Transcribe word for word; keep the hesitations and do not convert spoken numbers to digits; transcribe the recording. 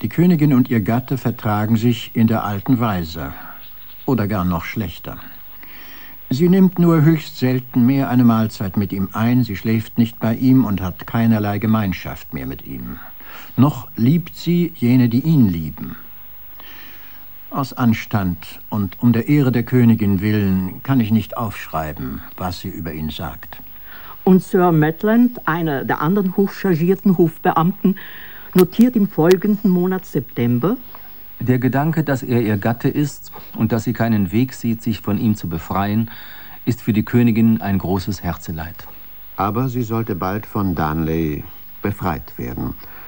Die Königin und ihr Gatte vertragen sich in der alten Weise. Oder gar noch schlechter. Sie nimmt nur höchst selten mehr eine Mahlzeit mit ihm ein, sie schläft nicht bei ihm und hat keinerlei Gemeinschaft mehr mit ihm. Noch liebt sie jene, die ihn lieben. Aus Anstand und um der Ehre der Königin willen kann ich nicht aufschreiben, was sie über ihn sagt. Und Sir Maitland, einer der anderen hochchargierten Hofbeamten, notiert im folgenden Monat September: Der Gedanke, dass er ihr Gatte ist und dass sie keinen Weg sieht, sich von ihm zu befreien, ist für die Königin ein großes Herzeleid. Aber sie sollte bald von Darnley befreit werden.